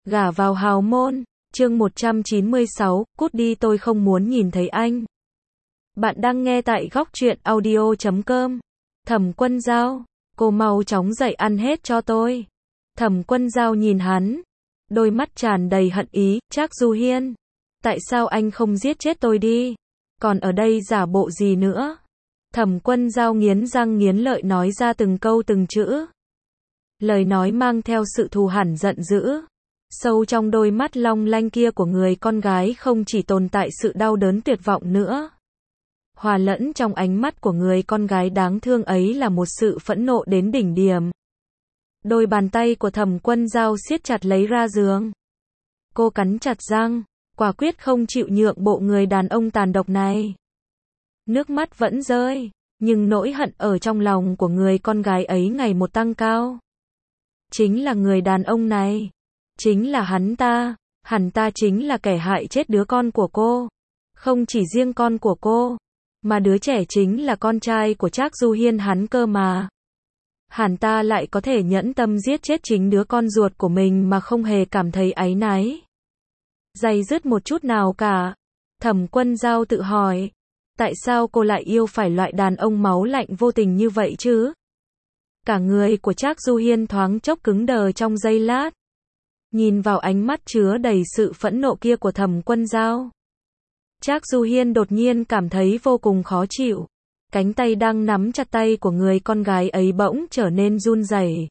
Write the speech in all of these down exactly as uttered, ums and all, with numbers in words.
Gả vào hào môn, chương một trăm chín mươi sáu, cút đi tôi không muốn nhìn thấy anh. Bạn đang nghe tại góc truyện audio chấm com. Thẩm Quân Dao, cô mau chóng dậy ăn hết cho tôi. Thẩm Quân Dao nhìn hắn, đôi mắt tràn đầy hận ý, Trác Du Hiên, tại sao anh không giết chết tôi đi? Còn ở đây giả bộ gì nữa? Thẩm Quân Dao nghiến răng nghiến lợi nói ra từng câu từng chữ. Lời nói mang theo sự thù hằn giận dữ. Sâu trong đôi mắt long lanh kia của người con gái không chỉ tồn tại sự đau đớn tuyệt vọng nữa. Hòa lẫn trong ánh mắt của người con gái đáng thương ấy là một sự phẫn nộ đến đỉnh điểm. Đôi bàn tay của Thẩm Quân Dao siết chặt lấy ra giường. Cô cắn chặt răng, quả quyết không chịu nhượng bộ người đàn ông tàn độc này. Nước mắt vẫn rơi, nhưng nỗi hận ở trong lòng của người con gái ấy ngày một tăng cao. Chính là người đàn ông này. Chính là hắn ta. Hắn ta chính là kẻ hại chết đứa con của cô. Không chỉ riêng con của cô, mà đứa trẻ chính là con trai của Trác Du Hiên hắn cơ mà. Hắn ta lại có thể nhẫn tâm giết chết chính đứa con ruột của mình mà không hề cảm thấy áy náy. Day dứt một chút nào cả. Thẩm Quân Dao tự hỏi, tại sao cô lại yêu phải loại đàn ông máu lạnh vô tình như vậy chứ? Cả người của Trác Du Hiên thoáng chốc cứng đờ trong giây lát. Nhìn vào ánh mắt chứa đầy sự phẫn nộ kia của Thẩm Quân Dao, Trác Du Hiên đột nhiên cảm thấy vô cùng khó chịu. Cánh tay đang nắm chặt tay của người con gái ấy bỗng trở nên run rẩy.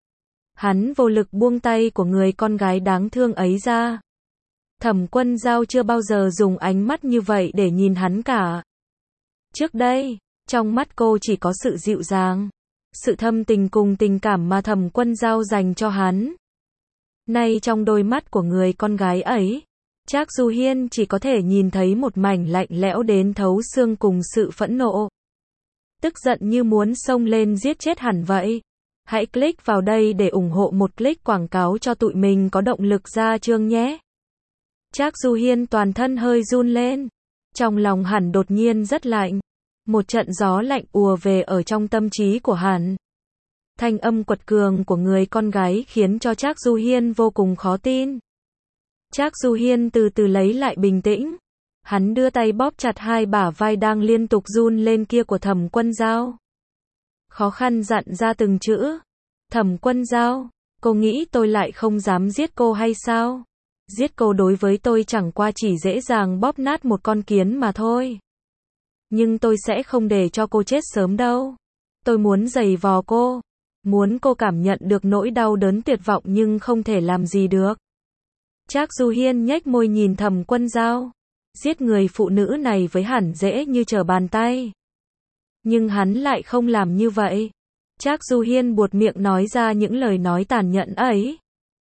Hắn vô lực buông tay của người con gái đáng thương ấy ra. Thẩm Quân Dao chưa bao giờ dùng ánh mắt như vậy để nhìn hắn cả. Trước đây, trong mắt cô chỉ có sự dịu dàng, sự thâm tình cùng tình cảm mà Thẩm Quân Dao dành cho hắn. Nay trong đôi mắt của người con gái ấy, Trác Du Hiên chỉ có thể nhìn thấy một mảnh lạnh lẽo đến thấu xương cùng sự phẫn nộ. Tức giận như muốn xông lên giết chết hẳn vậy. Hãy click vào đây để ủng hộ một click quảng cáo cho tụi mình có động lực ra chương nhé. Trác Du Hiên toàn thân hơi run lên. Trong lòng hắn đột nhiên rất lạnh. Một trận gió lạnh ùa về ở trong tâm trí của hắn. Thanh âm quật cường của người con gái khiến cho Trác Du Hiên vô cùng khó tin. Trác Du Hiên từ từ lấy lại bình tĩnh. Hắn đưa tay bóp chặt hai bả vai đang liên tục run lên kia của Thẩm Quân Dao. Khó khăn dặn ra từng chữ. Thẩm Quân Dao, cô nghĩ tôi lại không dám giết cô hay sao? Giết cô đối với tôi chẳng qua chỉ dễ dàng bóp nát một con kiến mà thôi. Nhưng tôi sẽ không để cho cô chết sớm đâu. Tôi muốn giày vò cô. Muốn cô cảm nhận được nỗi đau đớn tuyệt vọng nhưng không thể làm gì được. Trác Du Hiên nhếch môi nhìn Thẩm Quân Dao. Giết người phụ nữ này với hắn dễ như trở bàn tay. Nhưng hắn lại không làm như vậy. Trác Du Hiên buột miệng nói ra những lời nói tàn nhẫn ấy.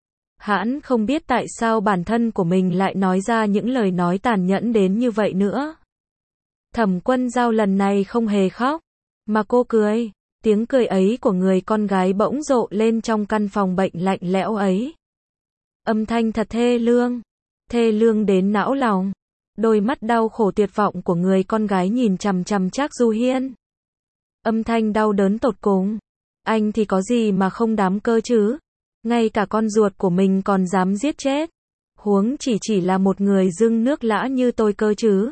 Hắn không biết tại sao bản thân của mình lại nói ra những lời nói tàn nhẫn đến như vậy nữa. Thẩm Quân Dao lần này không hề khóc, mà cô cười. Tiếng cười ấy của người con gái bỗng rộ lên trong căn phòng bệnh lạnh lẽo ấy. Âm thanh thật thê lương, thê lương đến não lòng. Đôi mắt đau khổ tuyệt vọng của người con gái nhìn chằm chằm Trác Du Hiên. Âm thanh đau đớn tột cùng. Anh thì có gì mà không đám cơ chứ? Ngay cả con ruột của mình còn dám giết chết. Huống chỉ chỉ là một người dưng nước lã như tôi cơ chứ.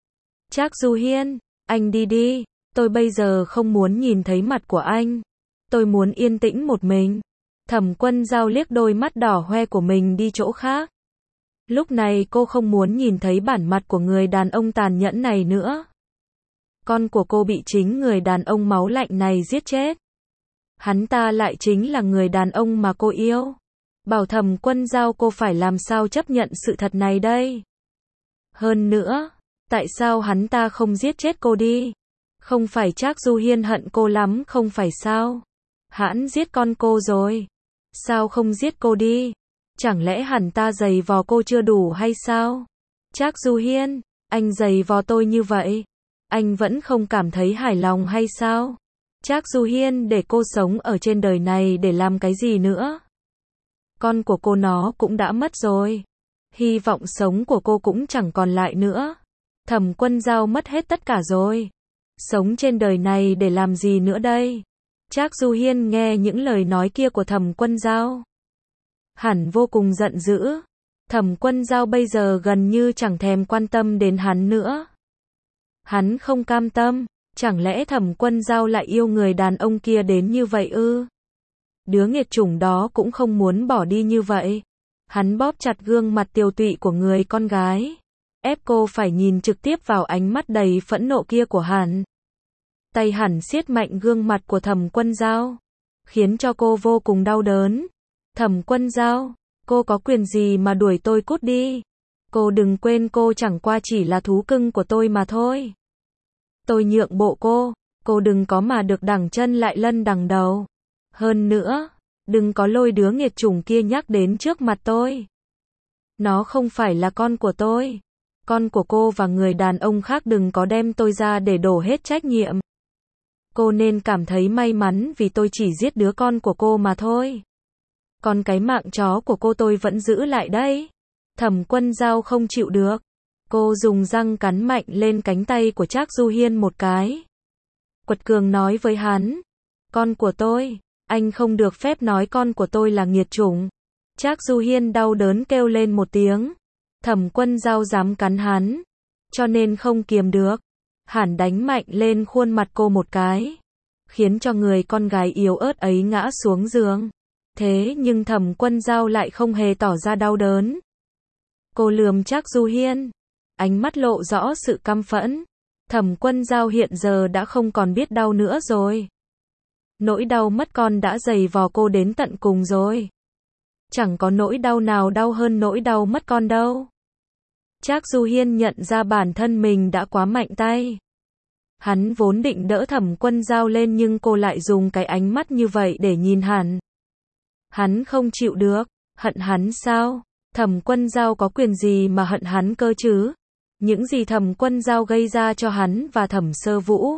Trác Du Hiên, anh đi đi. Tôi bây giờ không muốn nhìn thấy mặt của anh. Tôi muốn yên tĩnh một mình. Thẩm Quân Dao liếc đôi mắt đỏ hoe của mình đi chỗ khác. Lúc này cô không muốn nhìn thấy bản mặt của người đàn ông tàn nhẫn này nữa. Con của cô bị chính người đàn ông máu lạnh này giết chết. Hắn ta lại chính là người đàn ông mà cô yêu. Bảo Thẩm Quân Dao cô phải làm sao chấp nhận sự thật này đây? Hơn nữa, tại sao hắn ta không giết chết cô đi? Không phải Trác Du Hiên hận cô lắm không phải sao? Hắn giết con cô rồi. Sao không giết cô đi? Chẳng lẽ hắn ta giày vò cô chưa đủ hay sao? Trác Du Hiên, anh giày vò tôi như vậy. Anh vẫn không cảm thấy hài lòng hay sao? Trác Du Hiên để cô sống ở trên đời này để làm cái gì nữa? Con của cô nó cũng đã mất rồi. Hy vọng sống của cô cũng chẳng còn lại nữa. Thẩm Quân Dao mất hết tất cả rồi. Sống trên đời này để làm gì nữa đây? Trác Du Hiên nghe những lời nói kia của Thẩm Quân Dao. Hẳn vô cùng giận dữ. Thẩm Quân Dao bây giờ gần như chẳng thèm quan tâm đến hắn nữa. Hắn không cam tâm, chẳng lẽ Thẩm Quân Dao lại yêu người đàn ông kia đến như vậy ư? Đứa nghiệt chủng đó cũng không muốn bỏ đi như vậy. Hắn bóp chặt gương mặt tiều tụy của người con gái, ép cô phải nhìn trực tiếp vào ánh mắt đầy phẫn nộ kia của hắn. Tay hắn siết mạnh gương mặt của Thẩm Quân Dao, khiến cho cô vô cùng đau đớn. Thẩm Quân Dao, cô có quyền gì mà đuổi tôi cút đi? Cô đừng quên cô chẳng qua chỉ là thú cưng của tôi mà thôi. Tôi nhượng bộ cô, cô đừng có mà được đằng chân lại lân đằng đầu. Hơn nữa, đừng có lôi đứa nghiệt chủng kia nhắc đến trước mặt tôi. Nó không phải là con của tôi. Con của cô và người đàn ông khác đừng có đem tôi ra để đổ hết trách nhiệm. Cô nên cảm thấy may mắn vì tôi chỉ giết đứa con của cô mà thôi. Còn cái mạng chó của cô tôi vẫn giữ lại đấy. Thẩm Quân Dao không chịu được. Cô dùng răng cắn mạnh lên cánh tay của Trác Du Hiên một cái. Quật cường nói với hắn. Con của tôi, anh không được phép nói con của tôi là nghiệt chủng. Trác Du Hiên đau đớn kêu lên một tiếng. Thẩm Quân Dao dám cắn hắn, cho nên không kiềm được. Hắn đánh mạnh lên khuôn mặt cô một cái, khiến cho người con gái yếu ớt ấy ngã xuống giường. Thế nhưng Thẩm Quân Dao lại không hề tỏ ra đau đớn. Cô lườm Trác Du Hiên, ánh mắt lộ rõ sự căm phẫn. Thẩm Quân Dao hiện giờ đã không còn biết đau nữa rồi. Nỗi đau mất con đã dày vò cô đến tận cùng rồi. Chẳng có nỗi đau nào đau hơn nỗi đau mất con đâu. Trác Du Hiên nhận ra bản thân mình đã quá mạnh tay. Hắn vốn định đỡ Thẩm Quân Dao lên nhưng cô lại dùng cái ánh mắt như vậy để nhìn hắn. Hắn không chịu được, hận hắn sao? Thẩm Quân Dao có quyền gì mà hận hắn cơ chứ? Những gì Thẩm Quân Dao gây ra cho hắn và Thẩm Sơ Vũ,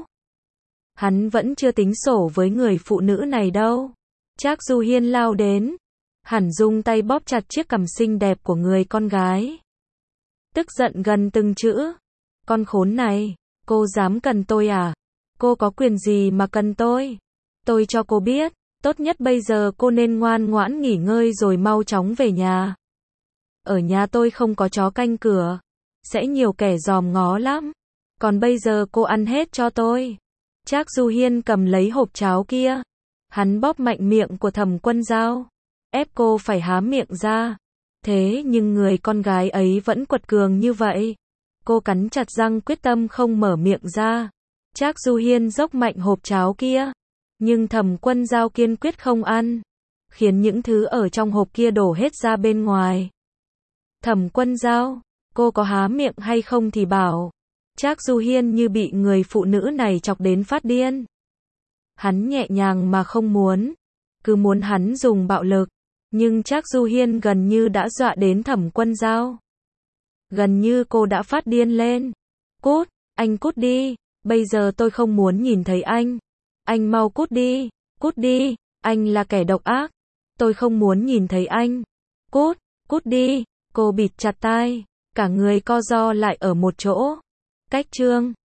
hắn vẫn chưa tính sổ với người phụ nữ này đâu. Trác Du Hiên lao đến, hắn dùng tay bóp chặt chiếc cằm xinh đẹp của người con gái. Tức giận gần từng chữ. Con khốn này, cô dám cần tôi à? Cô có quyền gì mà cần tôi? Tôi cho cô biết, tốt nhất bây giờ cô nên ngoan ngoãn nghỉ ngơi rồi mau chóng về nhà. Ở nhà tôi không có chó canh cửa, sẽ nhiều kẻ dòm ngó lắm. Còn bây giờ cô ăn hết cho tôi. Trác Du Hiên cầm lấy hộp cháo kia, hắn bóp mạnh miệng của Thẩm Quân Dao, ép cô phải há miệng ra. Thế nhưng người con gái ấy vẫn quật cường như vậy. Cô cắn chặt răng quyết tâm không mở miệng ra. Trác Du Hiên dốc mạnh hộp cháo kia, nhưng Thẩm Quân Dao kiên quyết không ăn, khiến những thứ ở trong hộp kia đổ hết ra bên ngoài. Thẩm Quân Dao, cô có há miệng hay không thì bảo. Trác Du Hiên như bị người phụ nữ này chọc đến phát điên. Hắn nhẹ nhàng mà không muốn, cứ muốn hắn dùng bạo lực. Nhưng Trác Du Hiên gần như đã dọa đến Thẩm Quân Dao. Gần như cô đã phát điên lên. Cút, anh cút đi, bây giờ tôi không muốn nhìn thấy anh. Anh mau cút đi, cút đi, anh là kẻ độc ác. Tôi không muốn nhìn thấy anh. Cút, cút đi, cô bịt chặt tai, cả người co ro lại ở một chỗ. Cách chương